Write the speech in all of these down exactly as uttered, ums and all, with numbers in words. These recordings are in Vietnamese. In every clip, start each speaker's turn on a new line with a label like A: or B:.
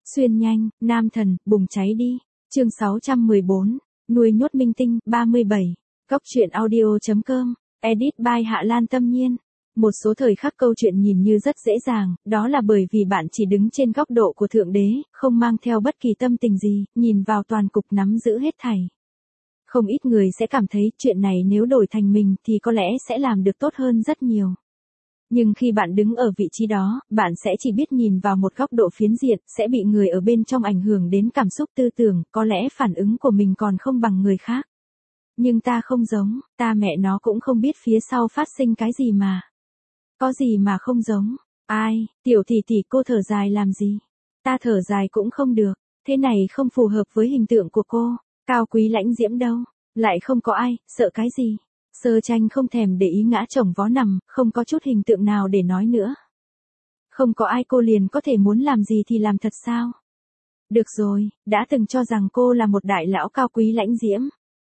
A: Xuyên nhanh, nam thần, bùng cháy đi. Chương sáu trăm mười bốn, nuôi nhốt minh tinh, ba mươi bảy. Góc truyện audio.com, edit by Hạ Lan Tâm Nhiên. Một số thời khắc câu chuyện nhìn như rất dễ dàng, đó là bởi vì bạn chỉ đứng trên góc độ của Thượng Đế, không mang theo bất kỳ tâm tình gì, nhìn vào toàn cục nắm giữ hết thảy. Không ít người sẽ cảm thấy chuyện này nếu đổi thành mình thì có lẽ sẽ làm được tốt hơn rất nhiều. Nhưng khi bạn đứng ở vị trí đó, bạn sẽ chỉ biết nhìn vào một góc độ phiến diện, sẽ bị người ở bên trong ảnh hưởng đến cảm xúc tư tưởng, có lẽ phản ứng của mình còn không bằng người khác. Nhưng ta không giống, ta mẹ nó cũng không biết phía sau phát sinh cái gì mà. Có gì mà không giống, ai, tiểu tỷ tỷ cô thở dài làm gì? Ta thở dài cũng không được, thế này không phù hợp với hình tượng của cô, cao quý lãnh diễm đâu, lại không có ai, sợ cái gì? Sơ Tranh không thèm để ý ngã chồng vó nằm, không có chút hình tượng nào để nói nữa. Không có ai cô liền có thể muốn làm gì thì làm thật sao? Được rồi, đã từng cho rằng cô là một đại lão cao quý lãnh diễm.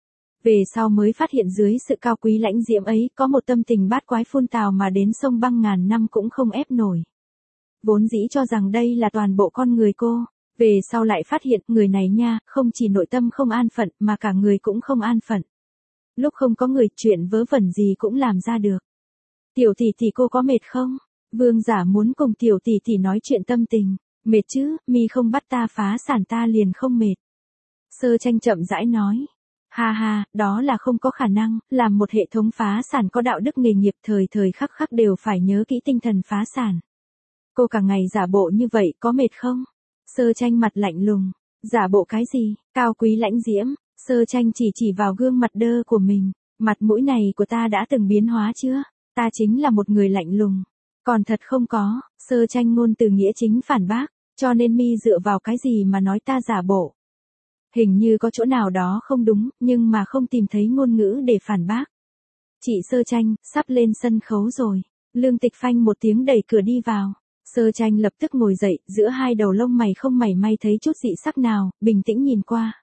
A: Về sau mới phát hiện dưới sự cao quý lãnh diễm ấy có một tâm tình bát quái phun tào mà đến sông băng ngàn năm cũng không ép nổi. Vốn dĩ cho rằng đây là toàn bộ con người cô, về sau lại phát hiện người này nha, không chỉ nội tâm không an phận mà cả người cũng không an phận. Lúc không có người, chuyện vớ vẩn gì cũng làm ra được. Tiểu tỷ tỷ cô có mệt không? Vương Giả muốn cùng tiểu tỷ tỷ nói chuyện tâm tình. Mệt chứ, mi không bắt ta phá sản ta liền không mệt. Sơ Tranh chậm rãi nói. Ha ha, đó là không có khả năng, làm một hệ thống phá sản có đạo đức nghề nghiệp thời thời khắc khắc đều phải nhớ kỹ tinh thần phá sản. Cô cả ngày giả bộ như vậy có mệt không? Sơ Tranh mặt lạnh lùng. Giả bộ cái gì, cao quý lãnh diễm? Sơ Tranh chỉ chỉ vào gương mặt đơ của mình. Mặt mũi này của ta đã từng biến hóa chưa? Ta chính là một người lạnh lùng. Còn thật không có, Sơ Tranh ngôn từ nghĩa chính phản bác, cho nên mi dựa vào cái gì mà nói ta giả bộ. Hình như có chỗ nào đó không đúng, nhưng mà không tìm thấy ngôn ngữ để phản bác. Chị Sơ Tranh, sắp lên sân khấu rồi. Lương Tịch phanh một tiếng đẩy cửa đi vào. Sơ Tranh lập tức ngồi dậy, giữa hai đầu lông mày không mảy may thấy chút dị sắc nào, bình tĩnh nhìn qua.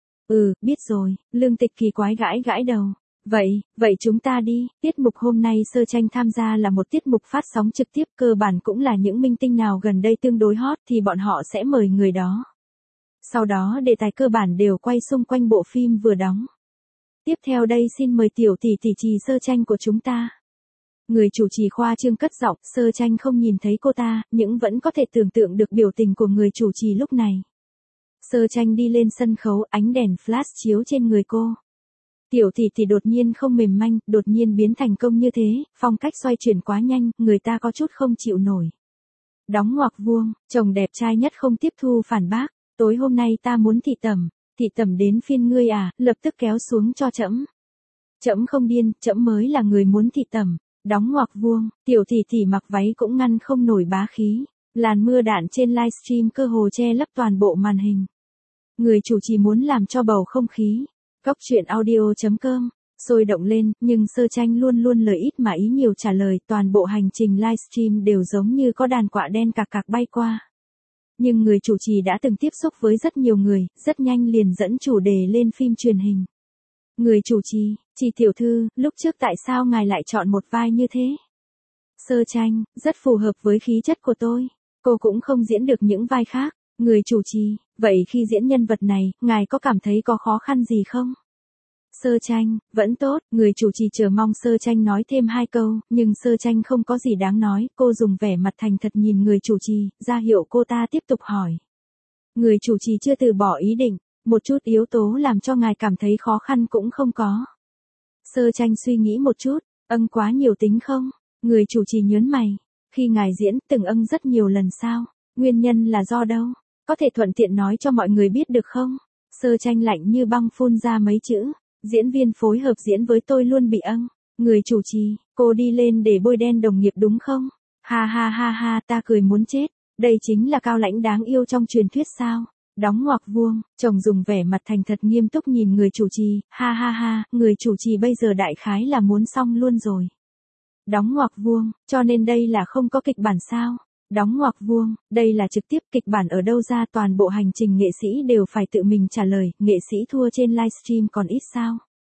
A: Ừ, biết rồi, Lương Tịch kỳ quái gãi gãi đầu. Vậy, vậy chúng ta đi, tiết mục hôm nay Sơ Tranh tham gia là một tiết mục phát sóng trực tiếp, cơ bản cũng là những minh tinh nào gần đây tương đối hot thì bọn họ sẽ mời người đó. Sau đó đề tài cơ bản đều quay xung quanh bộ phim vừa đóng. Tiếp theo đây xin mời tiểu tỷ tỷ trì Sơ Tranh của chúng ta. Người chủ trì khoa trương cất giọng, Sơ Tranh không nhìn thấy cô ta, nhưng vẫn có thể tưởng tượng được biểu tình của người chủ trì lúc này. Sơ Tranh đi lên sân khấu, ánh đèn flash chiếu trên người cô. Tiểu tỷ tỷ đột nhiên không mềm manh, đột nhiên biến thành công như thế, phong cách xoay chuyển quá nhanh, người ta có chút không chịu nổi. Đóng ngoặc vuông, chồng đẹp trai nhất không tiếp thu phản bác, tối hôm nay ta muốn thị tẩm, thị tẩm đến phiên ngươi à, lập tức kéo xuống cho trẫm. Trẫm không điên, trẫm mới là người muốn thị tẩm. Đóng ngoặc vuông, tiểu tỷ tỷ mặc váy cũng ngăn không nổi bá khí, làn mưa đạn trên livestream cơ hồ che lấp toàn bộ màn hình. Người chủ trì muốn làm cho bầu không khí. Góc truyện audio.com, sôi động lên, nhưng Sơ Tranh luôn luôn lời ít mà ý nhiều trả lời, toàn bộ hành trình livestream đều giống như có đàn quạ đen cạc cạc bay qua. Nhưng người chủ trì đã từng tiếp xúc với rất nhiều người, rất nhanh liền dẫn chủ đề lên phim truyền hình. Người chủ trì, chị tiểu thư, lúc trước tại sao ngài lại chọn một vai như thế? Sơ Tranh, rất phù hợp với khí chất của tôi, cô cũng không diễn được những vai khác. Người chủ trì, vậy khi diễn nhân vật này, ngài có cảm thấy có khó khăn gì không? Sơ Tranh, vẫn tốt, người chủ trì chờ mong Sơ Tranh nói thêm hai câu, nhưng Sơ Tranh không có gì đáng nói, cô dùng vẻ mặt thành thật nhìn người chủ trì, ra hiệu cô ta tiếp tục hỏi. Người chủ trì chưa từ bỏ ý định, một chút yếu tố làm cho ngài cảm thấy khó khăn cũng không có. Sơ Tranh suy nghĩ một chút, âng quá nhiều tính không? Người chủ trì nhớn mày, khi ngài diễn từng âng rất nhiều lần sao? Nguyên nhân là do đâu? Có thể thuận tiện nói cho mọi người biết được không? Sơ Tranh lạnh như băng phun ra mấy chữ. Diễn viên phối hợp diễn với tôi luôn bị âng. Người chủ trì, cô đi lên để bôi đen đồng nghiệp đúng không? Ha ha ha ha, ta cười muốn chết. Đây chính là cao lãnh đáng yêu trong truyền thuyết sao? Đóng ngoặc vuông, chồng dùng vẻ mặt thành thật nghiêm túc nhìn người chủ trì. Ha ha ha, người chủ trì bây giờ đại khái là muốn xong luôn rồi. Đóng ngoặc vuông, cho nên đây là không có kịch bản sao? Đóng ngoặc vuông, đây là trực tiếp, kịch bản ở đâu ra, toàn bộ hành trình nghệ sĩ đều phải tự mình trả lời, nghệ sĩ thua trên livestream còn ít sao?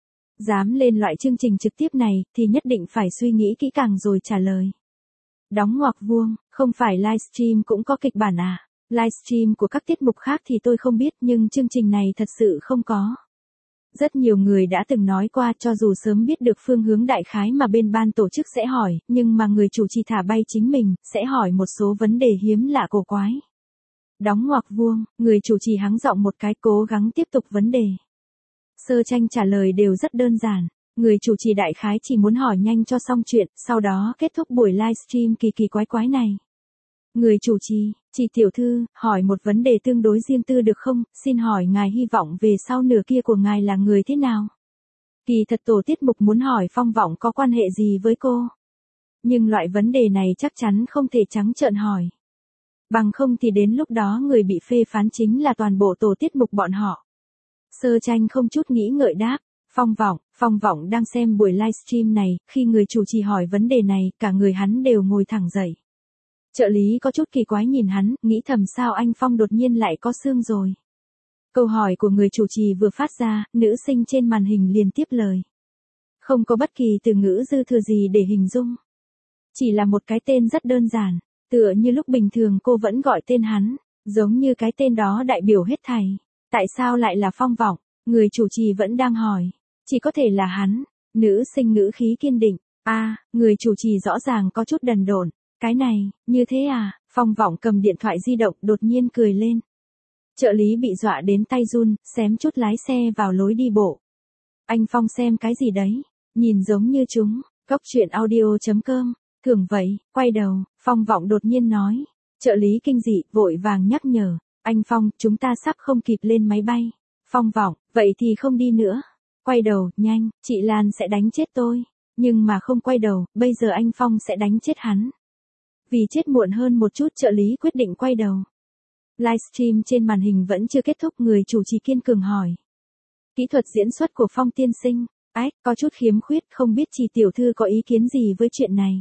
A: Dám lên loại chương trình trực tiếp này, thì nhất định phải suy nghĩ kỹ càng rồi trả lời. Đóng ngoặc vuông, không phải livestream cũng có kịch bản à? Livestream của các tiết mục khác thì tôi không biết nhưng chương trình này thật sự không có. Rất nhiều người đã từng nói qua cho dù sớm biết được phương hướng đại khái mà bên ban tổ chức sẽ hỏi, nhưng mà người chủ trì thả bay chính mình, sẽ hỏi một số vấn đề hiếm lạ cổ quái. Đóng ngoặc vuông, người chủ trì hắng giọng một cái cố gắng tiếp tục vấn đề. Sơ Tranh trả lời đều rất đơn giản. Người chủ trì đại khái chỉ muốn hỏi nhanh cho xong chuyện, sau đó kết thúc buổi livestream kỳ kỳ quái quái này. Người chủ trì, chị tiểu thư, hỏi một vấn đề tương đối riêng tư được không, xin hỏi ngài hy vọng về sau nửa kia của ngài là người thế nào? Kỳ thật tổ tiết mục muốn hỏi Phong Vọng có quan hệ gì với cô? Nhưng loại vấn đề này chắc chắn không thể trắng trợn hỏi. Bằng không thì đến lúc đó người bị phê phán chính là toàn bộ tổ tiết mục bọn họ. Sơ Tranh không chút nghĩ ngợi đáp. Phong Vọng, Phong Vọng đang xem buổi livestream này, khi người chủ trì hỏi vấn đề này, cả người hắn đều ngồi thẳng dậy. Trợ lý có chút kỳ quái nhìn hắn, nghĩ thầm sao anh Phong đột nhiên lại có xương rồi. Câu hỏi của người chủ trì vừa phát ra, nữ sinh trên màn hình liền tiếp lời. Không có bất kỳ từ ngữ dư thừa gì để hình dung. Chỉ là một cái tên rất đơn giản, tựa như lúc bình thường cô vẫn gọi tên hắn, giống như cái tên đó đại biểu hết thảy. Tại sao lại là Phong Vọng? Người chủ trì vẫn đang hỏi. Chỉ có thể là hắn. Nữ sinh ngữ khí kiên định. A, à, người chủ trì rõ ràng có chút đần độn. Cái này, như thế à? Phong Vọng cầm điện thoại di động đột nhiên cười lên. Trợ lý bị dọa đến tay run, xém chút lái xe vào lối đi bộ. Anh Phong xem cái gì đấy? Nhìn giống như chúng. Cốc truyện audio chấm com. Thường vậy, quay đầu, Phong Vọng đột nhiên nói. Trợ lý kinh dị, vội vàng nhắc nhở. Anh Phong, chúng ta sắp không kịp lên máy bay. Phong Vọng, vậy thì không đi nữa. Quay đầu, nhanh, chị Lan sẽ đánh chết tôi. Nhưng mà không quay đầu, bây giờ anh Phong sẽ đánh chết hắn. Vì chết muộn hơn một chút trợ lý quyết định quay đầu. Livestream trên màn hình vẫn chưa kết thúc, người chủ trì kiên cường hỏi. Kỹ thuật diễn xuất của Phong tiên sinh, ách, có chút khiếm khuyết, không biết chị tiểu thư có ý kiến gì với chuyện này.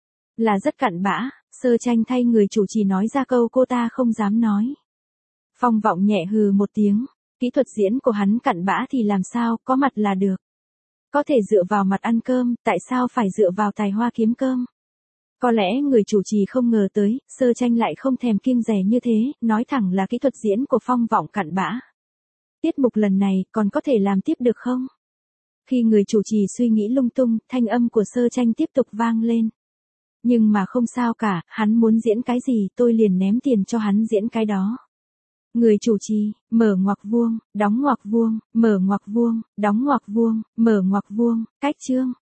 A: Là rất cặn bã, Sơ Tranh thay người chủ trì nói ra câu cô ta không dám nói. Phong Vọng nhẹ hừ một tiếng. Kỹ thuật diễn của hắn cặn bã thì làm sao, có mặt là được. Có thể dựa vào mặt ăn cơm, tại sao phải dựa vào tài hoa kiếm cơm? Có lẽ người chủ trì không ngờ tới, Sơ Tranh lại không thèm kiêng dè như thế, nói thẳng là kỹ thuật diễn của Phong Vọng cặn bã. Tiết mục lần này, còn có thể làm tiếp được không? Khi người chủ trì suy nghĩ lung tung, thanh âm của Sơ Tranh tiếp tục vang lên. Nhưng mà không sao cả, hắn muốn diễn cái gì tôi liền ném tiền cho hắn diễn cái đó. Người chủ trì, mở ngoặc vuông, đóng ngoặc vuông, mở ngoặc vuông, đóng ngoặc vuông, mở ngoặc vuông, cách chương.